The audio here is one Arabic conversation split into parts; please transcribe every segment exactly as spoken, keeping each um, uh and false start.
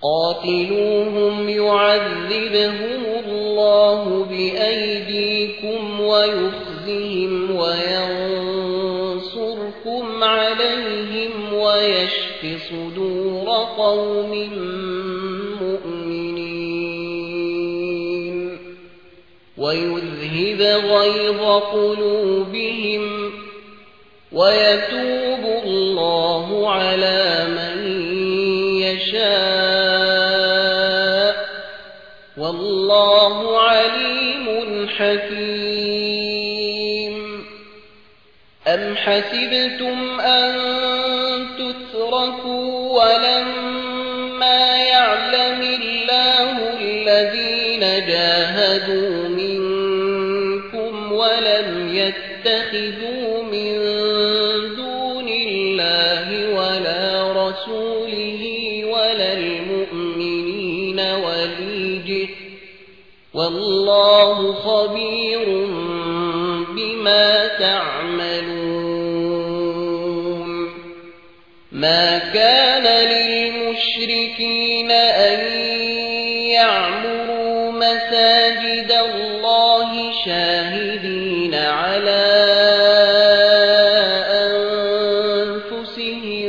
قاتلوهم يعذبهم الله بأيديكم ويخزهم وينصركم عليهم ويشف صدور قوم مؤمنين ويذهب غيظ قلوبهم ويتوب الله على من يشاء والله عليم حكيم. أم حسبتم أن تتركوا ولما يعلم الله الذين جاهدوا منكم ولم يتخذوا من دون الله ولا رسوله ولا المؤمنين وليجة والله خبير بما تعملون. ما كان للمشركين أن يعمروا مساجد الله شاهدين على أنفسهم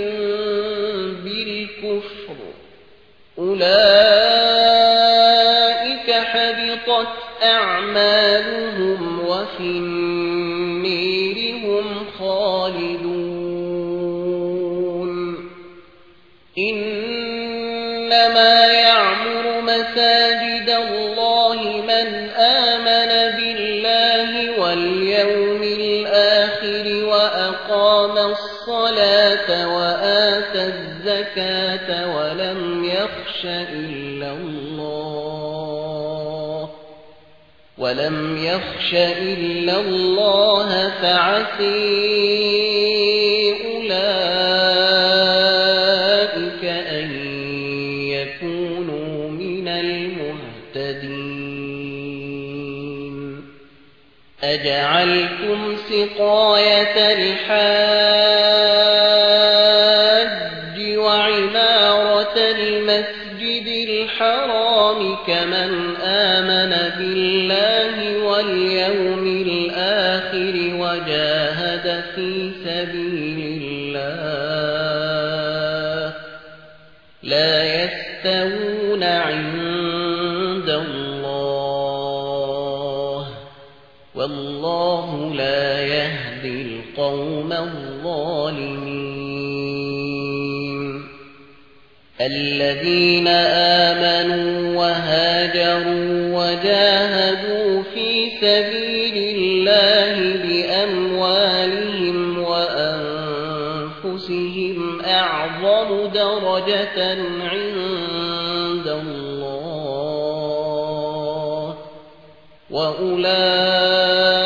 بالكفر أولئك حبطت أعمالهم وفي النير هم خالدون. إنما يعمر مساجد الله من آمن بالله واليوم الآخر وأقام الصلاة وآتى الزكاة ولم يخش إلا الله ولم يخش إلا الله فعسي أولئك أن يكونوا من المهتدين. أجعلتم سقاية الحاج وعمارة المسجد الحرام كمن آمن بالله واليوم الآخر وجاهد في سبيل الله لا يستوون عند الله والله لا يهدي القوم الظالمين. الذين آمنوا وهاجروا وجاهدوا في سبيل الله بأموالهم وأنفسهم أعظم درجة عند الله وأولئك